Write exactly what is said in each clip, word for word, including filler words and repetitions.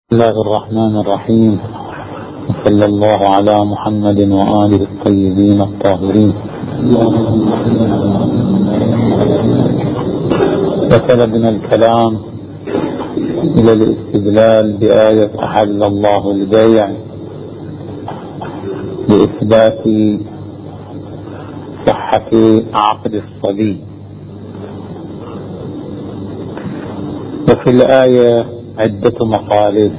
بسم الله الرحمن الرحيم، صلى الله على محمد وآله الطيبين الطاهرين. وسلبنا الكلام إلى الاستدلال بآية أحل الله البيع لإثبات صحة عقد الصبي. وفي الآية عدة مطالب.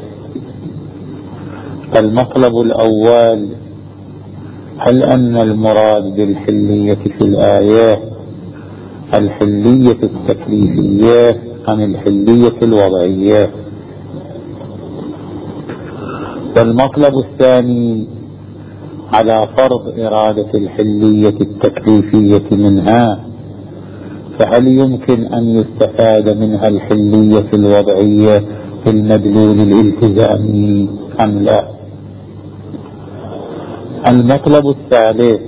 المطلب الأول: هل أن المراد بالحلية في الآية الحلية التكليفية أم الحلية الوضعية؟ والمطلب الثاني: على فرض إرادة الحلية التكليفية منها، فهل يمكن أن يستفاد منها الحلية الوضعية في المدلول الالتزامي أم لا؟ المطلب الثالث: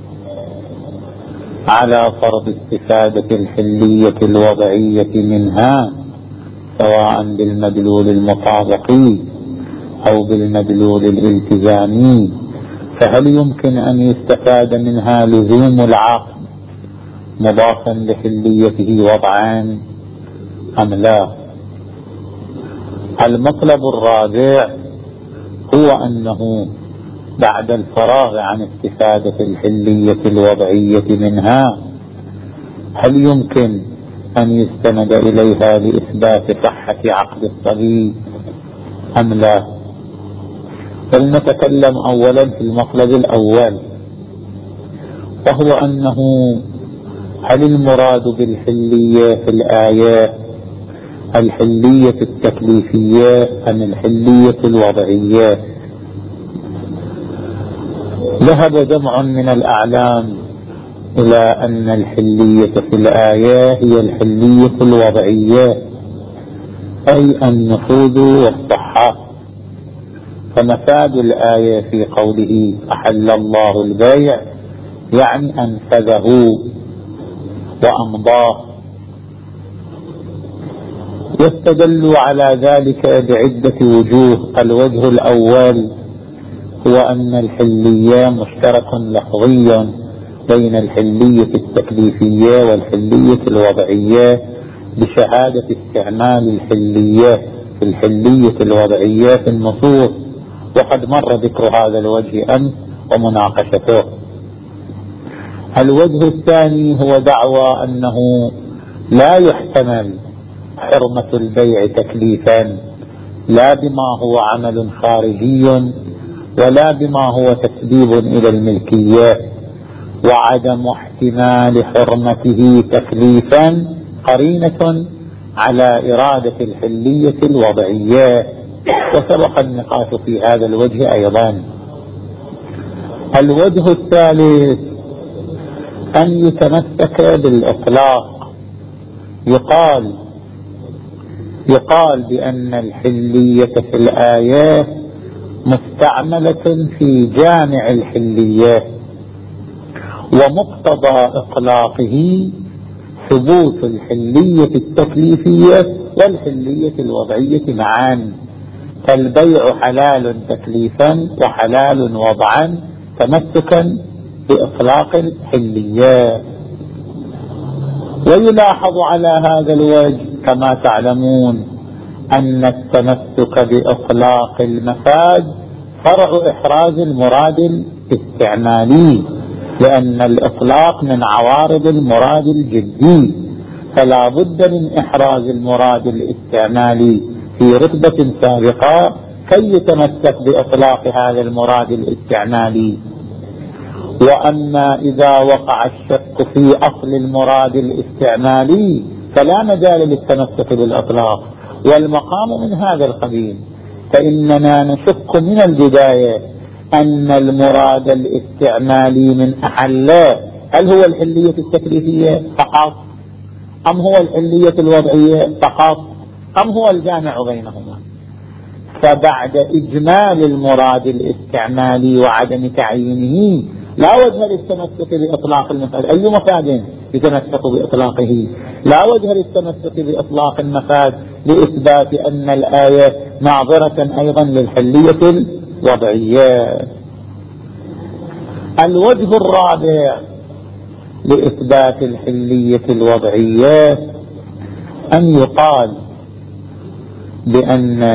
على فرض استفادة الحلية الوضعية منها سواء بالمدلول المطابقي أو بالمدلول الالتزامي، فهل يمكن أن يستفاد منها لزوم العقد مضافا لحليته وضعان أم لا؟ المطلب الرابع هو أنه بعد الفراغ عن استفادة الحلية الوضعية منها، هل يمكن أن يستند إليها لإثبات صحة عقد الصبي أم لا؟ فلنتكلم أولا في المطلب الأول، وهو أنه هل المراد بالحلية في الآية الحلية التكليفية أم الحلية الوضعية؟ ذهب جمع من الأعلام إلى أن الحلية في الآية هي الحلية الوضعية، أي النفوذ والصحة. فمفاد الآية في قوله أحل الله البيع يعني أنفذه وأمضاه. يستدل على ذلك بعدة وجوه. الوجه الأول هو أن الحلية مشترك لفظي بين الحلية التكليفية والحلية الوضعية بشهادة استعمال الحلية في الحلية الوضعية في النصوص، وقد مر ذكر هذا الوجه أمس ومناقشته. الوجه الثاني هو دعوى أنه لا يحتمل حرمة البيع تكليفا، لا بما هو عمل خارجي ولا بما هو تسبيب إلى الملكية، وعدم احتمال حرمته تكليفا قرينة على إرادة الحلية الوضعية، وسبق النقاش في هذا الوجه أيضا. الوجه الثالث أن يتمسك بالإطلاق، يقال يقال بأن الحلية في الآيات مستعملة في جامع الحلية، ومقتضى إطلاقه ثبوت الحلية التكليفية والحلية الوضعية معا، فالبيع حلال تكليفا وحلال وضعا تمسكا بإطلاق الحلية. ويلاحظ على هذا الوجه كما تعلمون أن التمسك بإطلاق المفاد فرع إحراز المراد الاستعمالي، لأن الإطلاق من عوارض المراد الجدي، فلا بد من إحراز المراد الاستعمالي في رتبة سابقة كي يتمسك بإطلاق هذا المراد الاستعمالي. وأما إذا وقع الشك في أصل المراد الاستعمالي فلا مجال للتمسك بالإطلاق، والمقام من هذا القبيل، فإننا نشك من البداية أن المراد الاستعمالي من أحله هل هو الحلية التكليفية فقط أم هو الحلية الوضعية فقط أم هو الجامع بينهما. فبعد إجمال المراد الاستعمالي وعدم تعيينه لا وجه للتمسك بإطلاق المفاد. أي مفاد يتمسك بإطلاقه؟ لا وجه للتمسك بإطلاق المفاد لإثبات أن الآية ناظرة أيضا للحلية الوضعية. الوجه الرابع لإثبات الحلية الوضعية أن يقال بأن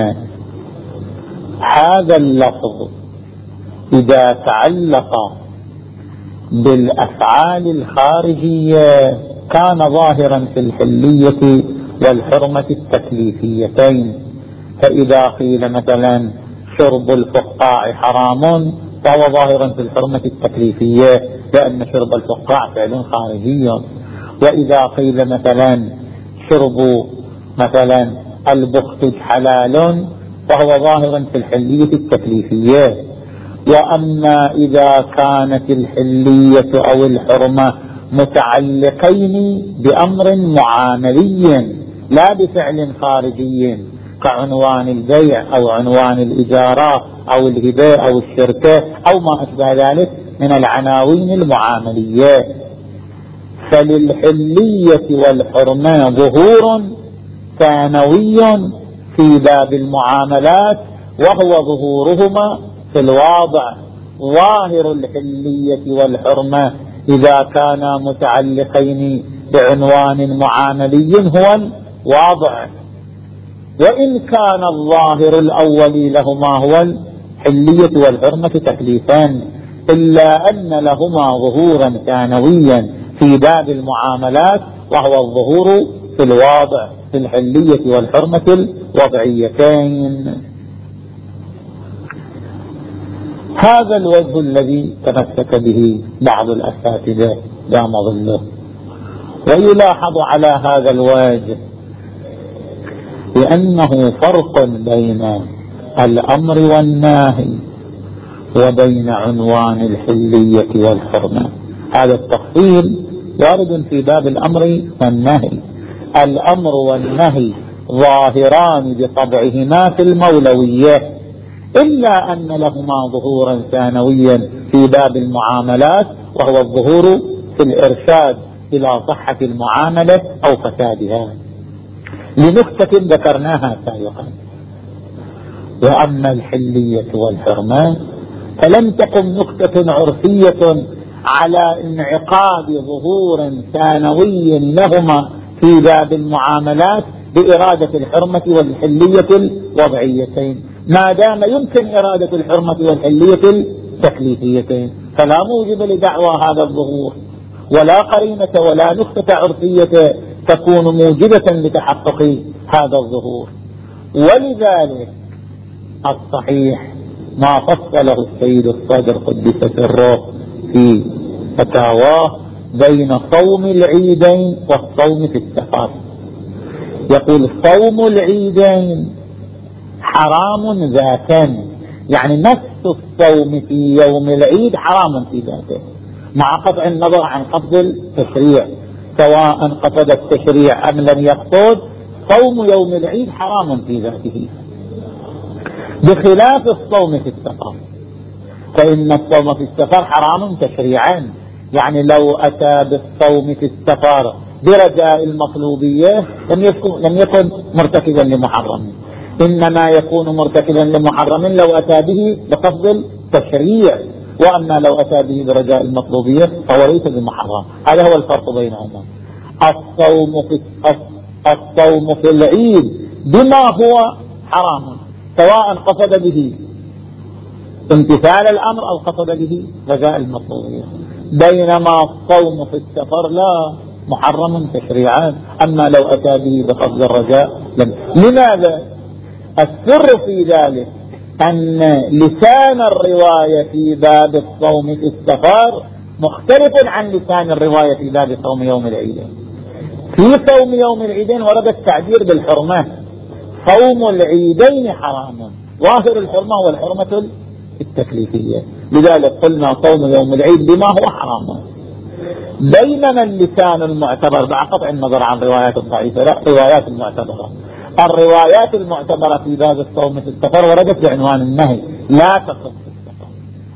هذا اللفظ إذا تعلق بالأفعال الخارجية كان ظاهرا في الحلية والحرمة التكليفيتين. فإذا قيل مثلا شرب الفقاع حرام فهو ظاهرا في الحرمة التكليفية لأن شرب الفقاع فعل خارجي. وإذا قيل مثلا شرب مثلا البختج حلال فهو ظاهرا في الحلية التكليفية. وأما إذا كانت الحلية أو الحرمة متعلقين بأمر معاملي لا بفعل خارجي كعنوان البيع أو عنوان الإجارة أو الهبة أو الشركة أو ما أشبه ذلك من العناوين المعاملية، فللحلية والحرمة ظهور ثانوي في باب المعاملات وهو ظهورهما في الواضع. ظاهر الحلية والحرمة إذا كانا متعلقين بعنوان معاملي هو الواضع، وإن كان الظاهر الأول لهما هو الحلية والحرمة تكليفان، إلا أن لهما ظهورا ثانويا في باب المعاملات وهو الظهور في الواضع في الحلية والحرمة الوضعيتين. هذا الوجه الذي تمسك به بعض الأساتذة دام ظله. ويلاحظ على هذا الوجه لأنه فرق بين الأمر والنهي وبين عنوان الحلية والحرمة. هذا التفصيل وارد في باب الأمر والنهي. الأمر والنهي ظاهران بطبعهما في المولوية، إلا أن لهما ظهورا ثانويا في باب المعاملات وهو الظهور في الإرشاد إلى صحة المعاملة أو فسادها، لنكتة ذكرناها سابقا. وأما الحلية والحرمة فلم تقم نكتة عرفية على انعقاد ظهور ثانوي لهما في باب المعاملات بإرادة الحرمة والحلية الوضعيتين، ما دام يمكن إرادة الحرمة والحلية التكليفيتين، فلا موجب لدعوى هذا الظهور ولا قرينة ولا نكتة عرفية تكون موجبة لتحقق هذا الظهور. ولذلك الصحيح ما فصله السيد الصدر قدس سره في فتاواه بين صوم العيدين والصوم في السفر. يقول صوم العيدين حرام ذاتا، يعني نفس الصوم في يوم العيد حرام في ذاته مع قطع النظر عن قصد التشريع، سواء قصد التشريع أم لم يقصد، صوم يوم العيد حرام في ذاته، بخلاف الصوم في السفر. فإن الصوم في السفر حرام تشريعا، يعني لو أتى بالصوم في السفر برجاء المطلوبية لم يكن, لم يكن مرتكبا لمحرم، إنما يكون مرتكبا لمحرم لو أتى به بقصد التشريع، وأما لو أتى به برجاء المطلوبية فهو ليس بمحرم. هذا هو الفرق بينهما. الصوم في الصوم في العيد بما هو حرام سواء قصد به امتثال الأمر أو قصد به رجاء المطلوبية، بينما الصوم في السفر لا، محرم تشريعا، أما لو أتى به بقصد الرجاء لم. لماذا؟ السر في ذلك أن لسان الرواية في باب الصوم في السفر مختلف عن لسان الرواية في باب صوم يوم العيدين. في صوم يوم العيدين ورد التعبير بالحرمة، صوم العيدين حرام، ظاهر الحرمة والحرمة التكليفية، لذلك قلنا صوم يوم العيد بما هو حرام. بينما اللسان المعتبر مع قطع النظر عن الروايات الضعيفة، لا، روايات المعتبرة، الروايات المعتبرة في باب الصوم في السفر وردت بعنوان النهي لا تصم في السفر،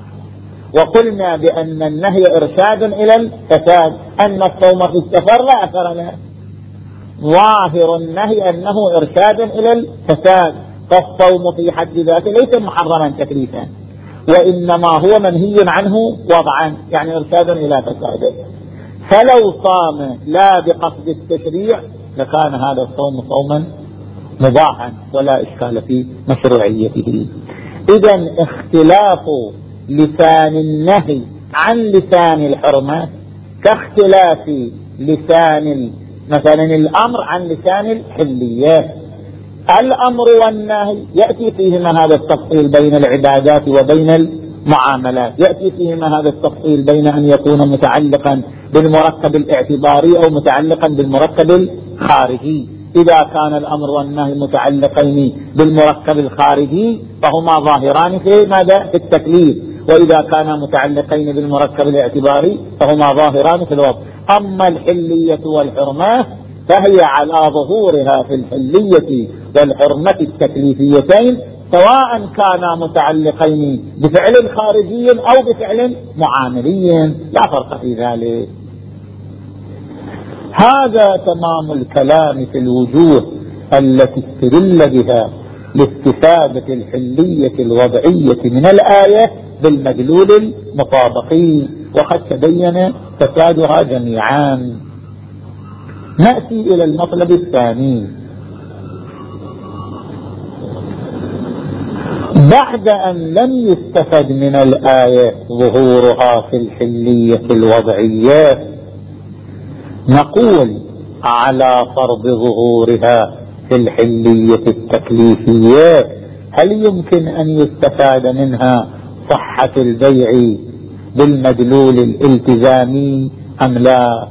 وقلنا بأن النهي إرشاد إلى الفساد، أن الصوم في السفر لا أثر له، ظاهر النهي أنه إرشاد إلى الفساد، فالصوم في حد ذاته ليس محرما تكليفا، وإنما هو منهي عنه وضعا، يعني إرشاد إلى فساده. فلو صام لا بقصد التشريع لكان هذا الصوم صوما مباحا ولا إشكال في مشروعيته. إذن اختلاف لسان النهي عن لسان الحرمة كاختلاف لسان مثلا الأمر عن لسان الحلية. الأمر والنهي يأتي فيهما هذا التفصيل بين العبادات وبين المعاملات، يأتي فيهما هذا التفصيل بين أن يكون متعلقا بالمركب الاعتباري أو متعلقا بالمركب الخارجي. إذا كان الأمر والنهي متعلقين بالمركب الخارجي فهما ظاهران في ماذا؟ في التكليف، وإذا كانا متعلقين بالمركب الاعتباري فهما ظاهران في الوضع. أما الحلية والحرمة فهي على ظهورها في الحلية والحرمة التكليفيتين، سواء كانا متعلقين بفعل خارجي أو بفعل معاملي، لا فرق في ذلك. هذا تمام الكلام في الوجوه التي استدل بها لاستفادة الحلية الوضعية من الآية بالمدلول المطابقي، وقد تبين فسادها جميعا. نأتي إلى المطلب الثاني. بعد أن لم يستفد من الآية ظهورها في الحلية الوضعية، نقول على فرض ظهورها في الحلية التكليفية هل يمكن أن يستفاد منها صحة البيع بالمدلول الالتزامي أم لا؟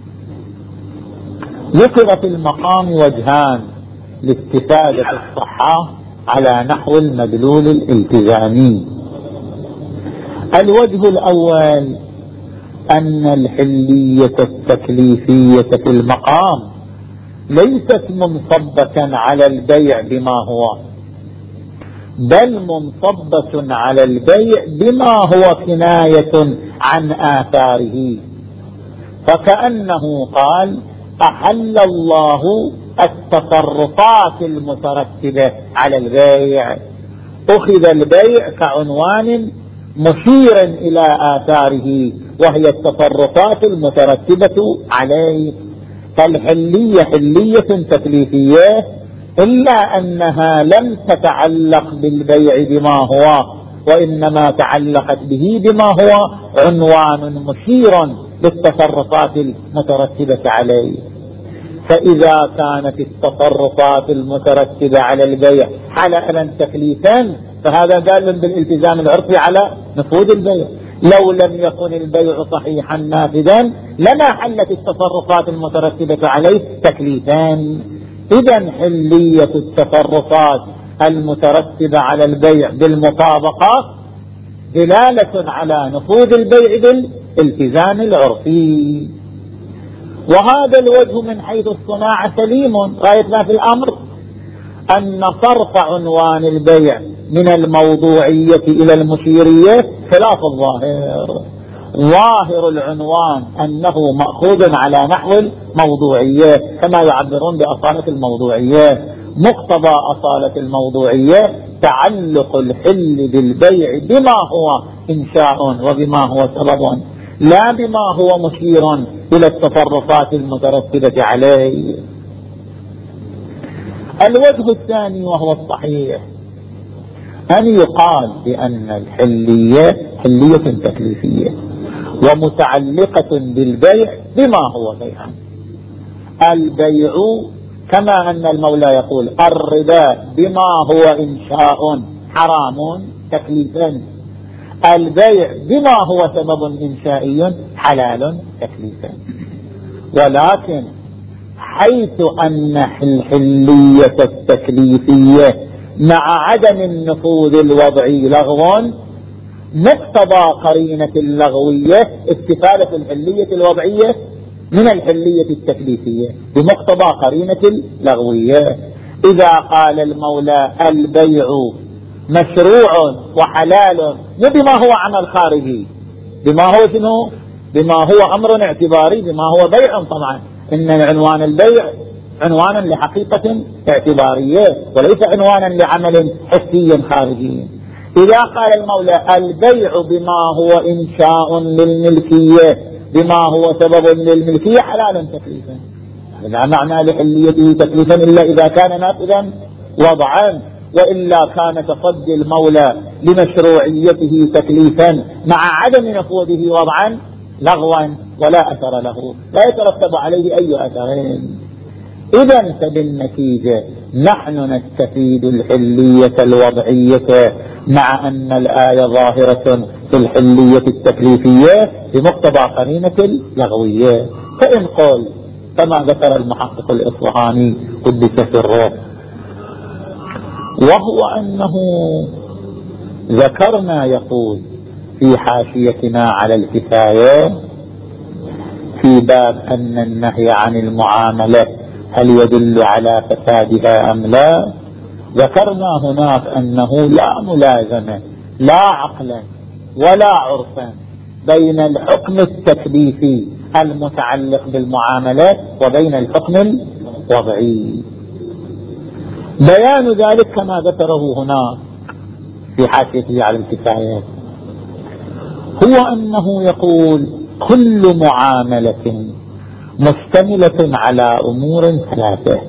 ذكر في المقام وجهان لاستفادة الصحة على نحو المدلول الالتزامي. الوجه الأول أن الحلية التكليفية في المقام ليست منصبة على البيع بما هو، بل منصبة على البيع بما هو كناية عن آثاره، فكأنه قال أحل الله التصرفات المترتبة على البيع، أخذ البيع كعنوان مشير إلى آثاره وهي التصرفات المترتبة عليه. فالحلية حلية تكليفية إلا أنها لم تتعلق بالبيع بما هو، وإنما تعلقت به بما هو عنوان مشير للتصرفات المترتبة عليه. فإذا كانت التصرفات المترتبة على البيع حلال تكليفا فهذا دال بالالتزام العرفي على نفوذ البيع. لو لم يكن البيع صحيحا نافذا لما حلت التصرفات المترتبة عليه تكليفان. إذن حلية التصرفات المترتبة على البيع بالمطابقة دلالة على نفوذ البيع بالالتزام العرفي. وهذا الوجه من حيث الصناعة سليم. غايتنا في الأمر أن صرف عنوان البيع من الموضوعية إلى المشيرية خلاف الظاهر. ظاهر العنوان أنه مأخوذ على نحو الموضوعية كما يعبرون بأصالة الموضوعية. مقتضى أصالة الموضوعية تعلق الحل بالبيع بما هو إنشاء وبما هو سبب، لا بما هو مشير إلى التصرفات المترتبة عليه. الوجه الثاني وهو الصحيح أن يقال بأن الحلية حلية تكليفية ومتعلقة بالبيع بما هو بيعا. البيع كما أن المولى يقول الربا بما هو إنشاء حرام تكليفا، البيع بما هو سبب إنشائي حلال تكليفا. ولكن حيث أن الحلية التكليفية مع عدم النفوذ الوضعي لغو، مقتضى قرينة اللغوية استفادة الحلية الوضعية من الحلية التكليفية بمقتضى قرينة اللغوية. إذا قال المولى البيع مشروع وحلال بما هو عمل خارجي، بما هو شنو؟ بما هو أمر اعتباري، بما هو بيع. طبعا إن عنوان البيع عنوانا لحقيقة اعتبارية وليس عنوانا لعمل حسي خارجي. إذا قال المولى البيع بما هو إنشاء للملكية بما هو سبب للملكية حلال تكليفا، لا معنى لحليته تكليفا إلا إذا كان نافذا وضعا، وإلا كان تصدي المولى لمشروعيته تكليفا مع عدم نفوذه وضعا لغوا ولا أثر له، لا يترتب عليه أي أثرين. إذا فبالنتيجة نحن نستفيد الحلية الوضعية مع أن الآية ظاهرة في الحلية التكليفية بمقتضى قرينة اللغوية. فإن قل كما ذكر المحقق الإصفهاني قدس سره، وهو أنه ذكرنا يقول في حاشيتنا على الكفاية في باب أن النهي عن المعاملة هل يدل على فسادها أم لا، ذكرنا هناك أنه لا ملازمة لا عقلا ولا عرفا بين الحكم التكليفي المتعلق بالمعاملات وبين الحكم الوضعي. بيان ذلك كما ذكره هنا في حاشيته على الكفاية هو أنه يقول كل معاملة مشتملة على أمور ثلاثة،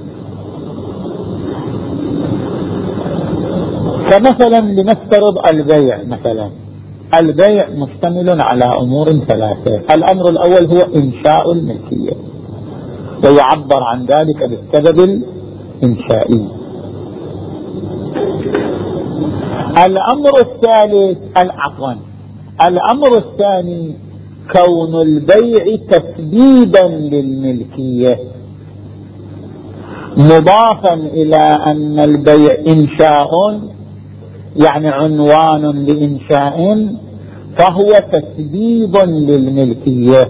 فمثلا لنفترض البيع، مثلا البيع مشتمل على أمور ثلاثة. الأمر الأول هو إنشاء الملكية، ويعبر عن ذلك بالسبب الإنشائي. الأمر الثالث عفوا الأمر الثاني كون البيع تسديدا للملكية، مضافا إلى أن البيع إنشاء يعني عنوان لإنشاء، فهو تسديد للملكية.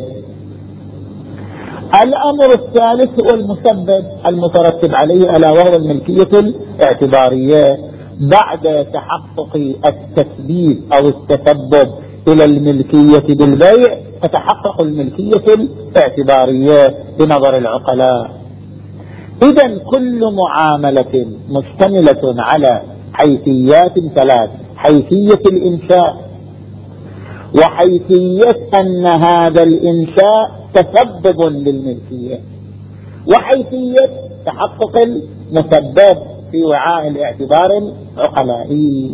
الأمر الثالث هو المسبب المترتب عليه ألا وهو الملكية الاعتبارية. بعد تحقق التسديد أو التسبب إلى الملكية بالبيع تتحقق الملكية الاعتبارية بنظر العقلاء. إذن كل معاملة مشتملة على حيثيات ثلاث: حيثية الإنشاء، وحيثية أن هذا الإنشاء تسبب للملكية، وحيثية تحقق المسبب في وعاء الاعتبار العقلائي.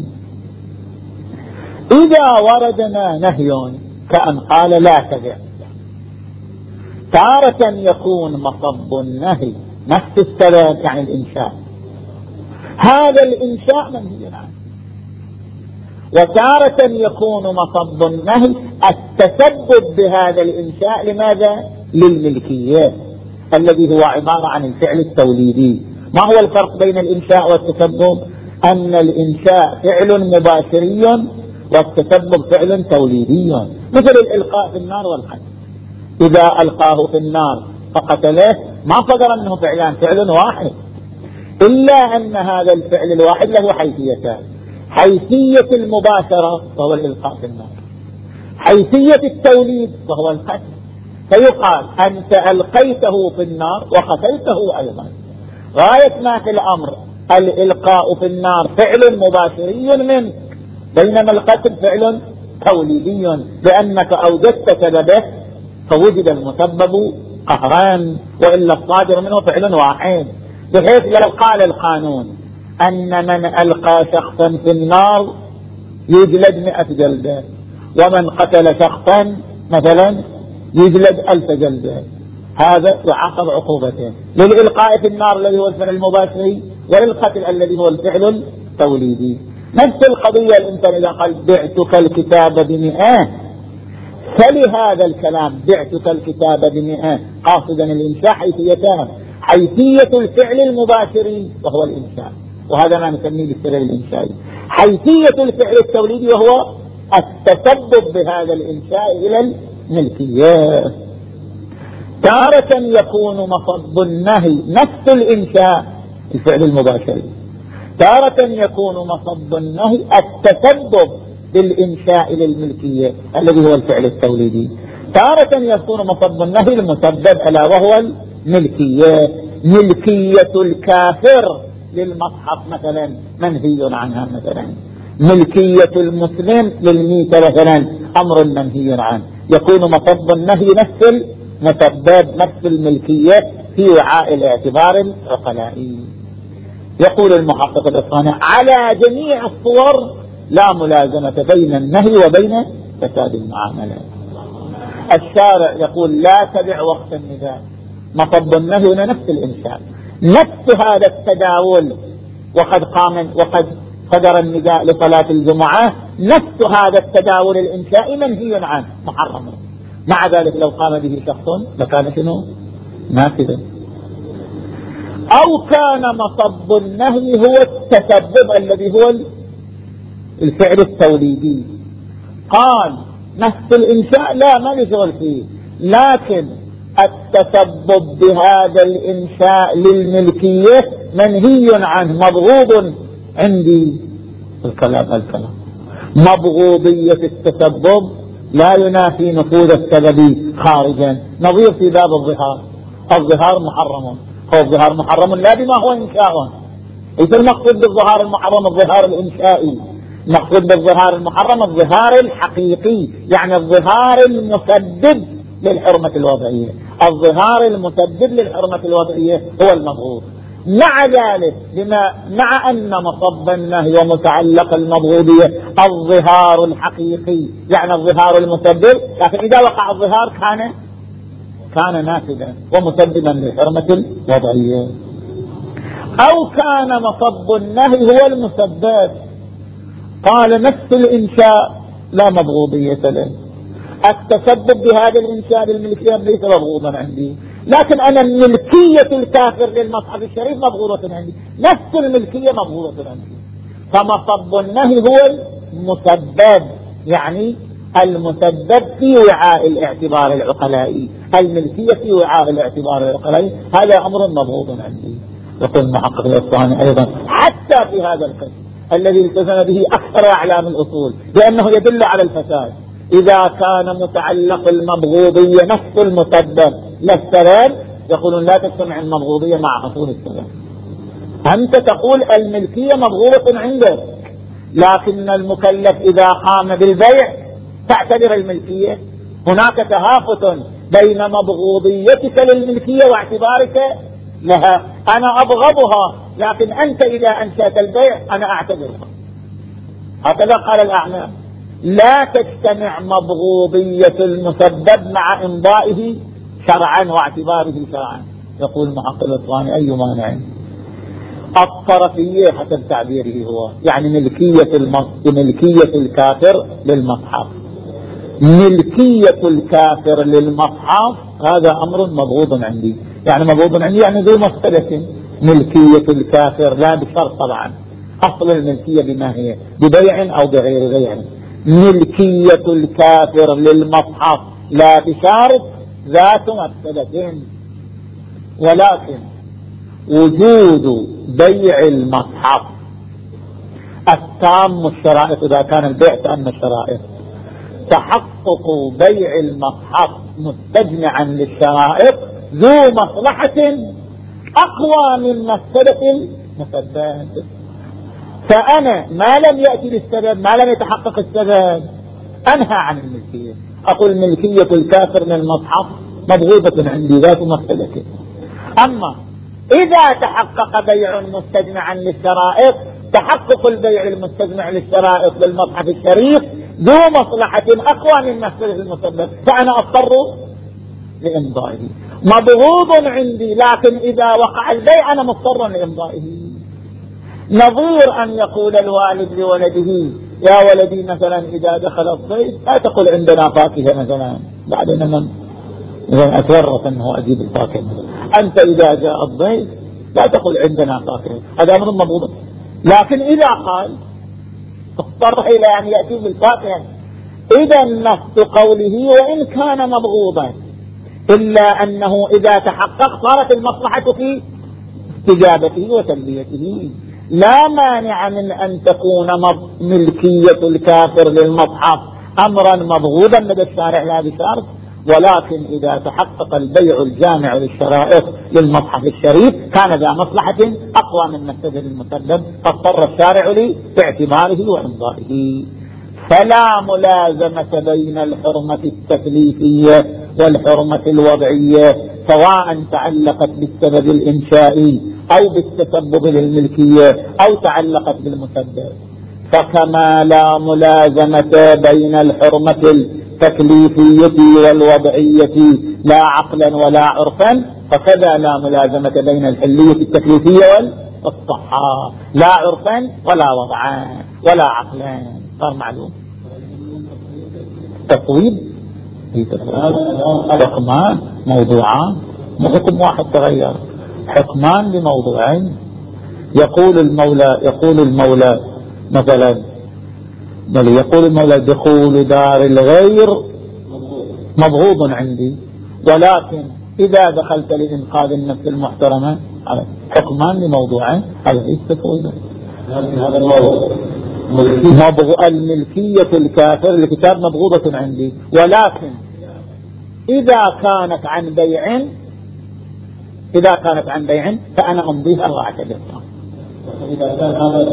إذا وردنا نهي كأن قال لا تبع، تارة يكون مصب النهي نفس السبب يعني الإنشاء، هذا الإنشاء منهي عنه، وتارة يكون مصب النهي التسبب بهذا الإنشاء لماذا؟ للملكية الذي هو عبارة عن الفعل التوليدي. ما هو الفرق بين الإنشاء والتسبب؟ أن الإنشاء فعل مباشري والتسبب فعل توليدي، مثل الإلقاء في النار والقتل. إذا ألقاه في النار فقتله ما قدر أنه فعلان، فعل واحد، إلا أن هذا الفعل الواحد له حيثيتان: حيثية المباشرة وهو الإلقاء في النار، حيثية التوليد وهو القتل. فيقال أنت ألقيته في النار وقتلته أيضا. غاية ما في الأمر الإلقاء في النار فعل مباشري منه، بينما القتل فعل توليدي لأنك أوجدت سببه فوجد المسبب قهران، وإلا الصادر منه فعل واحد. بحيث لو قال القانون أن من ألقى شخصا في النار يجلد مئة جلدة، ومن قتل شخصا مثلا يجلد ألف جلدة، هذا يعاقب عقوبتين: للإلقاء في النار الذي هو الفعل المباشري، وللقتل الذي هو الفعل التوليدي. نفس القضية الإنسان إذا قال بعتك الكتاب بمئة، فلهذا الكلام بعتك الكتاب بمئة قاصدا الإنشاء حيثيتان: حيثية الفعل المباشري وهو الإنشاء، وهذا ما نسميه بالفعل الإنشائي، حيثية الفعل التوليدي وهو التسبب بهذا الإنشاء إلى الملكية. تارة يكون مصب النهي نفس الإنشاء الفعل المباشر، تارة يكون مصب النهي التسبب بالإنشاء للملكية الذي هو الفعل التوليدي، تارة يكون مصب النهي المسبب ألا وهو الملكية. ملكية الكافر للمصحف مثلا منهي عنها، مثلا ملكية المسلم للميتة مثلا أمر منهي عنه. يكون مصب النهي نفس المسبب نفس الملكية في وعاء الاعتبار العقلائي. يقول المحقق الإصفهاني على جميع الصور لا ملازمة بين النهي وبين فساد المعاملة. الشارع يقول لا تبع وقت النداء، مصب النهي هنا نفس الإنشاء، نفس هذا التداول، وقد قام وقد صدر النداء لصلاة الجمعة، نفس هذا التداول الإنشائي منهي عنه محرم، مع ذلك لو قام به شخص لكان شنو؟ نافذا. أو كان مصب النهي هو التسبب الذي هو الفعل التوليدي، قال نفس الإنشاء لا ما يشغل فيه، لكن التسبب بهذا الإنشاء للملكية منهي عنه مبغوض عندي. الكلام الكلام مبغوضية التسبب لا ينافي نفوذ السبب خارجا. نظير في باب الظهار، الظهار محرم، هو الظهار محرم لا بما هو إنشاء. إذا المقصود بالظهار المحرم الظهار الإنشائي، المقصود بالظهار المحرم الظهار الحقيقي، يعني الظهار المسبب للحرمة الوضعية. الظهار المسبب للحرمة الوضعية هو المبغوض. مع ذلك بما مع أن مصب النهي ومتعلق المبغوضية الظهار الحقيقي يعني الظهار المسبب، لكن إذا وقع الظهار كان كان نافذا ومسببا للحرمة الوضعية. أو كان مصب النهي هو المسبب، قال نفس الإنشاء لا مبغوضية له، التسبب بهذا الإنشاء للملكية ليس مبغوضا عندي، لكن أنا ملكية الكافر للمصحف الشريف مبغوضة عندي، نفس الملكية مبغوضة عندي. فمصب النهي هو المسبب، يعني المسبب في وعاء الاعتبار العقلائي، الملكية في وعاء الاعتبار العقلائي، هذا أمر مبغوض عندي. يقول المحقق الإصفهاني أيضا حتى في هذا القسم الذي التزم به أكثر أعلام الأصول لأنه يدل على الفساد، إذا كان متعلق المبغوضية نفس المسبب للسبب، يقولون لا تجتمع المبغوضية مع حصول السبب. أنت تقول الملكية مبغوضة عندك، لكن المكلف إذا قام بالبيع تعتبر الملكية. هناك تهافت بين مبغوضيتك للملكية واعتبارك لها. أنا أبغضها، لكن أنت إذا أنشأت البيع أنا أعتبرها. هكذا قال الأعلام. لا تجتمع مبغوضية المسبب مع إمضائه شرعا واعتباره شرعا. يقول محقق الإصفهاني أي مانع؟ الطرفية حسب تعبيره هو، يعني ملكية ملكية الكافر للمصحف، ملكية الكافر للمصحف هذا أمر مبغوض عندي، يعني مبغوض عندي يعني ذو مختلف. ملكية الكافر لا بشرط طبعا، أصل الملكية بما هي ببيع أو بغير بيع. ملكية الكافر للمصحف لا بشرط ذات مفسدة، ولكن وجود بيع المصحف التام الشرائط، إذا كان البيع تام الشرائط، تحقق بيع المصحف مستجمعا للشرائط ذو مصلحة أقوى من مفسدة المسبب. فأنا ما لم يأتي للسبب، ما لم يتحقق السبب، أنهى عن الملكية. أقول ملكية الكافر للمصحف مبغوضة عندي ذات مفسدة. أما إذا تحقق بيع مستجمعا للشرائط، تحقق البيع المستجمع للشرائط للمصحف الشريف ذو مصلحة أقوى من مفسدة المسبب، فأنا أضطر لإمضائه. مبغوض عندي، لكن إذا وقع البيع أنا مضطر لإمضائه. نظير أن يقول الوالد لولده يا ولدي مثلا إذا دخل الضيف لا تقل عندنا فاكهة مثلا، بعدين أنا أتورط أنه أجيب الفاكهة. أنت إذا جاء الضيف لا تقل عندنا فاكهة، هذا أمر مبغوض. لكن إذا قال اضطر إلى أن يأتي بالفاكهة، إذا نص قوله وإن كان مبغوضا إلا أنه إذا تحقق صارت المصلحة في استجابته وتلبيته. لا مانع من أن تكون ملكية الكافر للمصحف أمرا مبغوضا لدى الشارع لا بشرط، ولكن إذا تحقق البيع الجامع للشرائط للمصحف الشريف كان ذا مصلحة أقوى من مفسدة المسبب، فاضطر الشارع لاعتباره وإمضائه. فلا ملازمة بين الحرمة التكليفية والحرمة الوضعية سواء تعلقت بالسبب الإنشائي أو بالتسبب للملكية أو تعلقت بالمسبب. فكما لا ملازمة بين الحرمة التكليفية والوضعية لا عقلا ولا عرفا، فكذا لا ملازمة بين الحلية التكليفية والصحة لا عرفا ولا وضعا ولا عقلا. صار معلوم تصويب حكمان موضوعان، مو حكم واحد تغير، حكمان لموضوعين. يقول المولى يقول المولى مثلا بل يقول المولى دخول دار الغير مبغوض عندي، ولكن إذا دخلت لإنقاذ النفس المحترمة حكمان لموضوعين. هذا ايش تسوي؟ هذا الموضوع مبغ... الملكية الكافر الكتاب مبغوضة عندي، ولكن إذا كانت عن بيع إذا كانت عن بيع فأنا أمضيها وأعتبرها. إذا كان هذا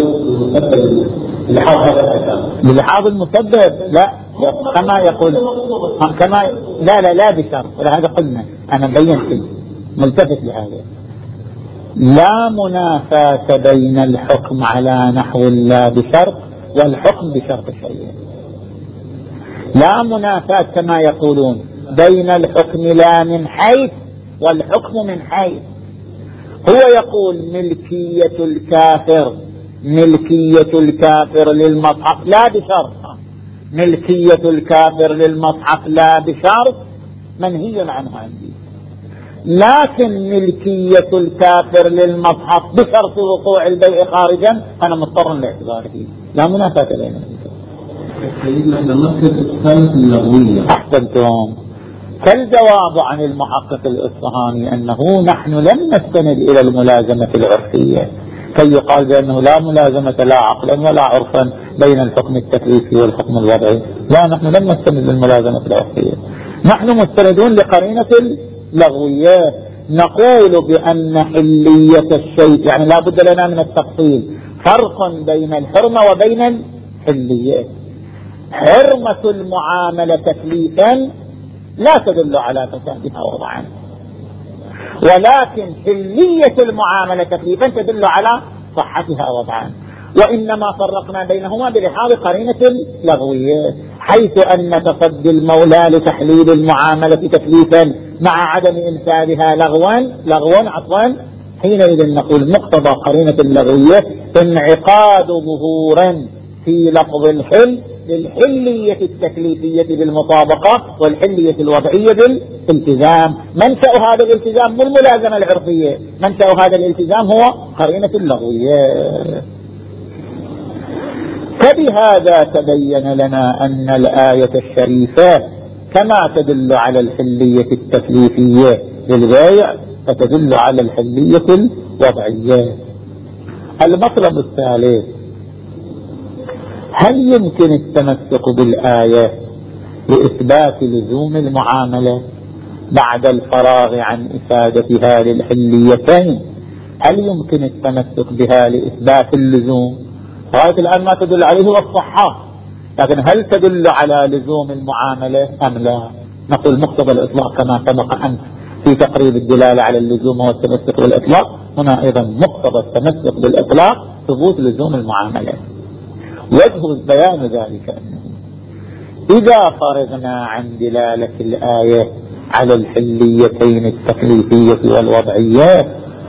للحاظ المسبب لا كما يقول كما لا لا لا بشرط، ولهذا قلنا أنا بينت ملتفت لهذا. لا منافاة بين الحكم على نحو لا بشرط والحكم بشرط شيء. لا منافاة كما يقولون بين الحكم لا من حيث والحكم من حيث. هو يقول ملكية الكافر ملكية الكافر للمصحف لا بشرط، ملكية الكافر للمصحف لا بشرط منهي عنه عندي، لكن ملكية الكافر للمصحف بشرط وقوع البيع خارجا أنا مضطر لاعتباره. لا منافاة بينهم. أحسنتم. فالجواب عن المحقق الإصفهاني أنه نحن لم نستند إلى الملازمة العرفية كي يقال بأنه لا ملازمة لا عقلا ولا عرفا بين الحكم التكليفي والحكم الوضعي. لا، نحن لم نستند للملازمة العرفية، نحن مستندون لقرينة اللغوية. نقول بأن حلية الشيء يعني لا بد لنا من التفصيل، فرق بين الحرمة وبين الحلية. حرمة المعاملة تكليفا لا تدل على فسادها وضعا، ولكن حلية المعاملة تكليفا تدل على صحتها وضعا. وإنما فرقنا بينهما بلحاظ قرينة لغوية، حيث أن تصدي المولى لتحليل المعاملة تكليفا مع عدم إنفاذها لغوا لغوا عطوا حينئذ نقول مقتضى قرينة اللغوية انعقاد ظهورا في لفظ الحل للحلية التكليفية بالمطابقة والحلية الوضعية بالالتزام. منشأ هذا الالتزام مو الملازمة العرفية، منشأ هذا الالتزام هو قرينة اللغوية. فبهذا تبين لنا أن الآية الشريفة كما تدل على الحلية التكليفية للبيع فتدل على الحلية الوضعية. المطلب الثالث، هل يمكن التمسك بالآية لإثبات لزوم المعاملة بعد الفراغ عن إفادتها للحليتين؟ هل يمكن التمسك بها لإثبات اللزوم؟ غاية الآن ما تدل عليه هو الصحة، لكن هل تدل على لزوم المعاملة أم لا؟ نقول مقتضى الإطلاق كما سبق أنت في تقريب الدلالة على اللزوم والتمسك بالإطلاق، هنا أيضا مقتضى التمسك بالإطلاق ثبوت لزوم المعاملة. وجه بيان ذلك أنه إذا فرغنا عن دلالة الآية على الحليتين التكليفية والوضعية،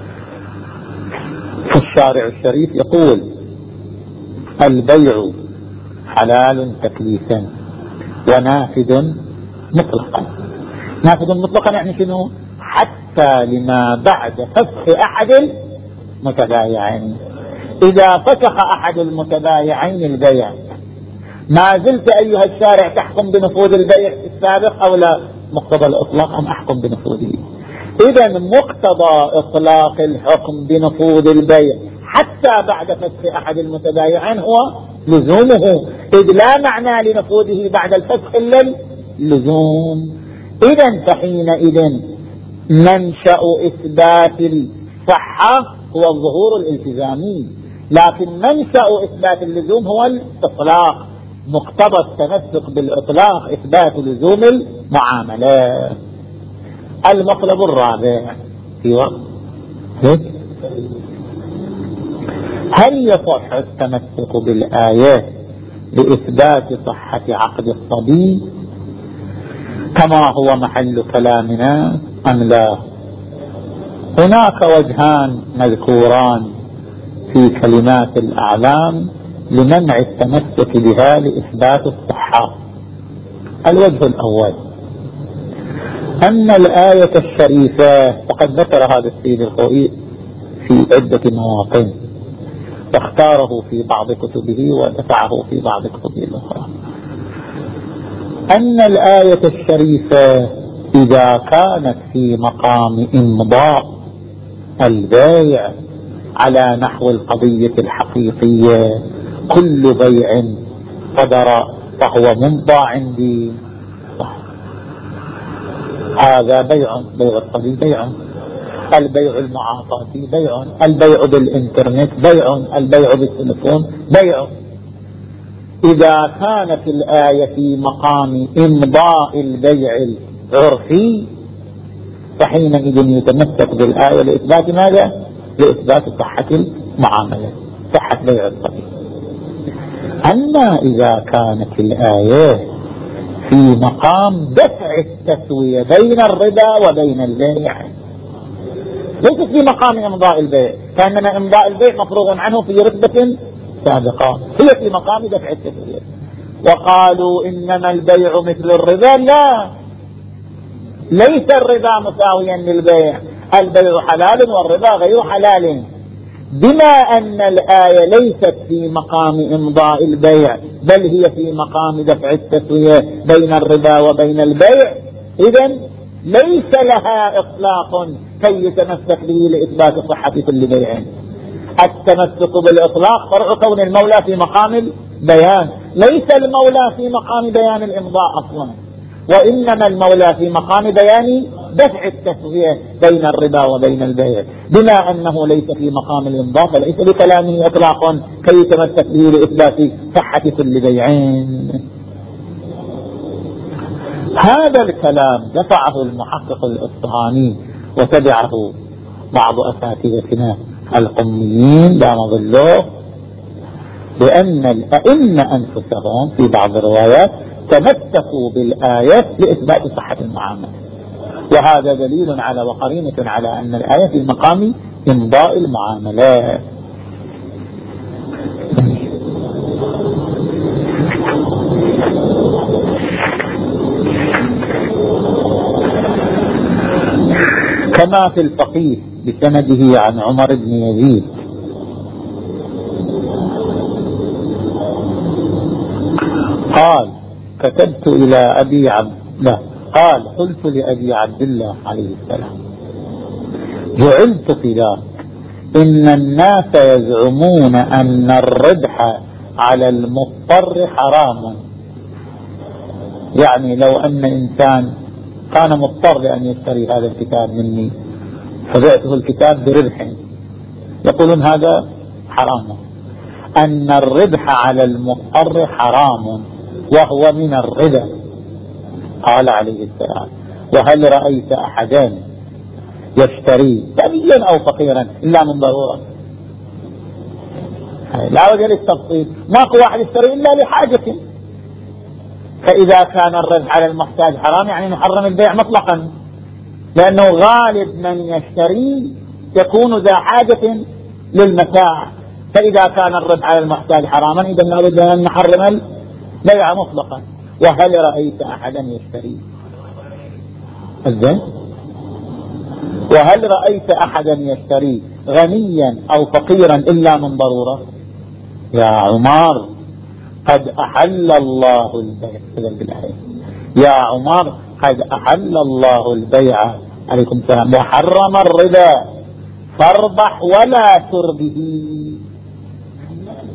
فالشارع الشريف يقول البيع حلال تكليفا ونافذ مطلقا. نافذ مطلقا يعني شنو؟ حتى لما بعد فسخ أحد المتبايعين. إذا فسخ أحد المتبايعين البيع ما زلت أيها الشارع تحكم بنفوذ البيع السابق أو لا؟ مقتضى الإطلاق أم أحكم بنفوذه؟ إذا مقتضى إطلاق الحكم بنفوذ البيع حتى بعد فسخ أحد المتبايعين هو لزومه، إذ لا معنى لنفوذه بعد الفسخ إلا اللزوم. إذن فحينئذ منشأ إثبات الصحة هو الظهور الالتزامي، لكن منشأ إثبات اللزوم هو الإطلاق، مقتضى التمسك بالإطلاق إثبات لزوم المعاملات. المطلب الرابع ايوه هل يصح التمسك بالآيات لإثبات صحة عقد الصبي كما هو محل كلامنا أم لا؟ هناك وجهان مذكوران في كلمات الأعلام لمنع التمسك بها لإثبات الصحة. الوجه الأول أن الآية الشريفة، وقد ذكر هذا السيد الخوئي في عدة مواطن واختاره في بعض كتبه ودفعه في بعض كتبه الأخرى، أن الآية الشريفة إذا كانت في مقام إمضاء البيع على نحو القضية الحقيقية، كل بيع قدر فهو ممضى عندي، هذا بيع، بيع الصبي بيع، البيع المعاطاتي بيع، البيع بالإنترنت بيع، البيع بالتلفون بيع. إذا كانت الآية في مقام إمضاء البيع العرفي فحينئذ يتمسك بالآية لإثبات ماذا؟ لإثبات صحة المعاملة، صحة بيع الصبي. أما إذا كانت الآية في مقام دفع التسوية بين الربا وبين البيع، ليست في مقام إمضاء البيع، كأننا إمضاء البيع مفروغ عنه في رتبة سابقة، هي في مقام دفع التسوية. وقالوا إنما البيع مثل الربا، لا، ليس الربا مساويا للبيع، البيع حلال والربا غير حلال. بما أن الآية ليست في مقام إمضاء البيع بل هي في مقام دفع التسوية بين الربا وبين البيع، إذن ليس لها إطلاق كي يتمسك به لإثبات صحة كل بيع. التمسك بالإطلاق فرع كون المولى في مقام البيان، ليس المولى في مقام بيان الإمضاء أصلا، وإنما المولى في مقام بيان دفع التسوية بين الربا وبين البيع. بما أنه ليس في مقام الإمضاء فليس بكلامه إطلاق كي يتمسك به لإثبات صحة كل بيعين. هذا الكلام دفعه المحقق الإصفهاني وتبعه بعض أساتذتنا القميين لا نضلوه، لأن الأئمة أنفسهم في بعض الروايات تمسكوا بالآية لإثبات صحة المعاملة، وهذا دليل على وقرينة على أن الآية في مقام إمضاء المعاملات. كما في الفقيه بسنده عن عمر بن يزيد قال: كتبت إلى أبي عبد الله، قال: قلت لأبي عبد الله عليه السلام: جعلت فداك، إن الناس يزعمون أن الربح على المضطر حرام. يعني لو أن إنسان كان مضطر لأن يشتري هذا الكتاب مني فبعته الكتاب بربح، يقولون هذا حرام، أن الربح على المضطر حرام وهو من الربا. قال عليه السلام: وهل رأيت أحدا يشتري غنيا أو فقيرا إلا من ضرورة؟ لا وجه للتفصيل، ماكو واحد يشتري إلا لحاجة. فإذا كان الربح على المحتاج حرام يعني نحرم البيع مطلقا، لأنه غالب من يشتري يكون ذا حاجة للمتاع. فإذا كان الربح على المحتاج حراما إذا لابد أن نحرم البيع مطلقا. وهل رأيت أحدا يشتري الزين؟ وهل رأيت أحدا يشتري غنيا أو فقيرا إلا من ضرورة؟ يا عمر قد أحل الله البيع، يا عمر قد أحل الله البيع عليكم السلام وحرم الربا فاربح ولا تربه.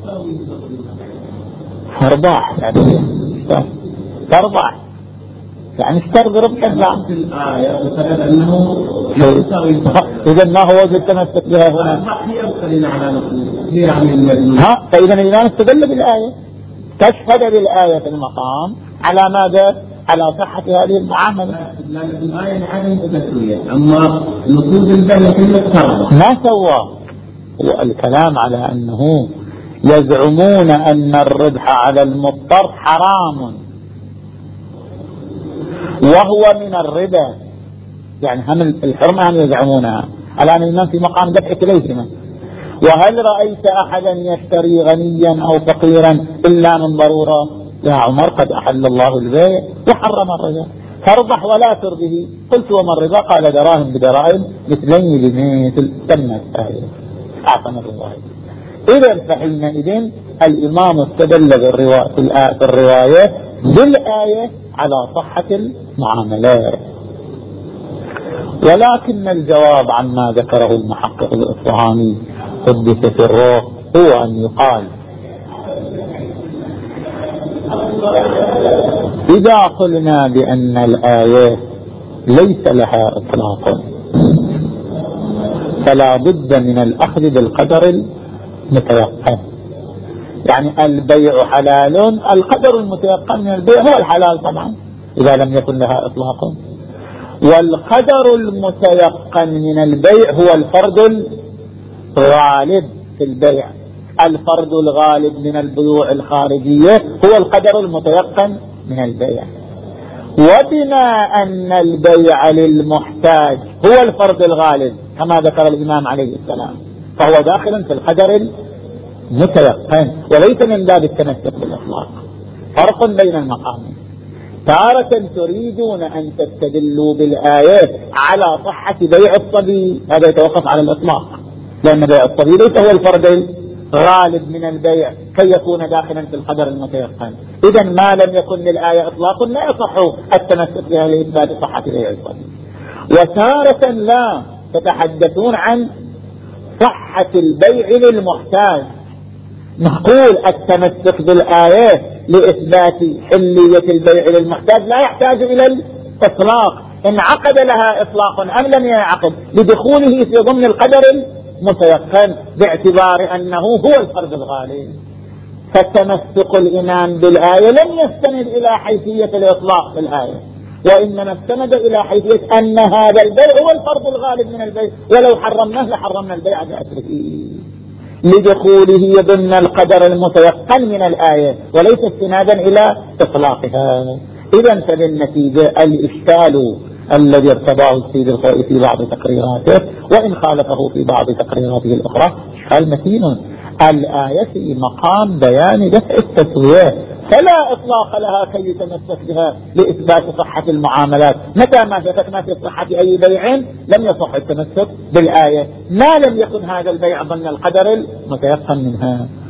فاربح يعني تربح، يعني اشتر بربح البعض في الآية وثبت أنه إذا ما هو وجه التمسك بها هنا؟ ها فإذا الإمام استدل بالآية، تشهد بالآية في المقام على ماذا؟ على صحة هذه المعاملة. الآية عدم التسوية، أما نصوص البيع كله ما سوى. والكلام على أنه يزعمون أن الربح على المضطر حرام وهو من الربا، يعني هم الحرمة هم يزعمونها على أن الإمام في مقام دفع كليهما. وهل رأيت أحدا يشتري غنيا أو فقيرا إلا من ضرورة؟ يا عمر قد أحل الله البيع وحرم الربا، تربح ولا تربه. قلت وما الربا؟ قال دراهم بدراهم مثلين بمثل. تمت آية أعطنا الرواية. إذا فحينئذ الإمام استدل في الرواية بالآية على صحة المعاملات. ولكن الجواب عما ذكره المحقق الإصفهاني قدس سره هو أن يقال إذا قلنا بأن الآية ليس لها إطلاق فلا بد من الأخذ بالقدر المتيقن. يعني البيع حلال، القدر المتيقن من البيع هو الحلال طبعا إذا لم يكن لها إطلاق، والقدر المتيقن من البيع هو الفرد الغالب في البيع. الفرد الغالب من البيوع الخارجية هو القدر المتيقن من البيع. وبما أن البيع للمحتاج هو الفرد الغالب كما ذكر الإمام عليه السلام فهو داخل في القدر المتيقن وليس من باب التمسك بالإطلاق. فرق بين المقامين. تارة تريدون أن تستدلوا بالآيات على صحة بيع الصبي، هذا يتوقف على الإطلاق، لأن بيع الصبي ليس هو الفرد الغالب من البيع كي يكون داخلا في القدر المتيقن. إذا ما لم يكن للآية إطلاق لا يصح التمسك بها لإثبات صحة بيع الصبي. وتارة لا تتحدثون عن صحة البيع للمحتاج، نقول التمسك بالآيات لإثبات حلية البيع للمحتاج لا يحتاج إلى الإطلاق. إن عقد لها إطلاق أم لم يعقد لدخوله في ضمن القدر المتيقن باعتبار أنه هو الفرد الغالب. فتمسك الإمام بالآية لم يستند إلى حيثية الإطلاق في الآية، وإنما استند إلى حيثية أن هذا البيع هو الفرد الغالب من البيع، ولو حرمناه لحرمنا البيع بأسره لدخوله ضمن القدر المتيقن من الآية وليس استنادا إلى إطلاقها. إذا فبالنتيجة الإشكال الذي ارتضاه السيد الخوئي في بعض تقريراته وإن خالفه في بعض تقريراته الأخرى إشكال متين. الآية في مقام بيان دفع التسوية فلا إطلاق لها كي يتمسك بها لإثبات صحة المعاملات. متى ما ثبتنا في صحة أي بيع لم يصح التمسك بالآية ما لم يكن هذا البيع ضمن القدر المتيقن منها.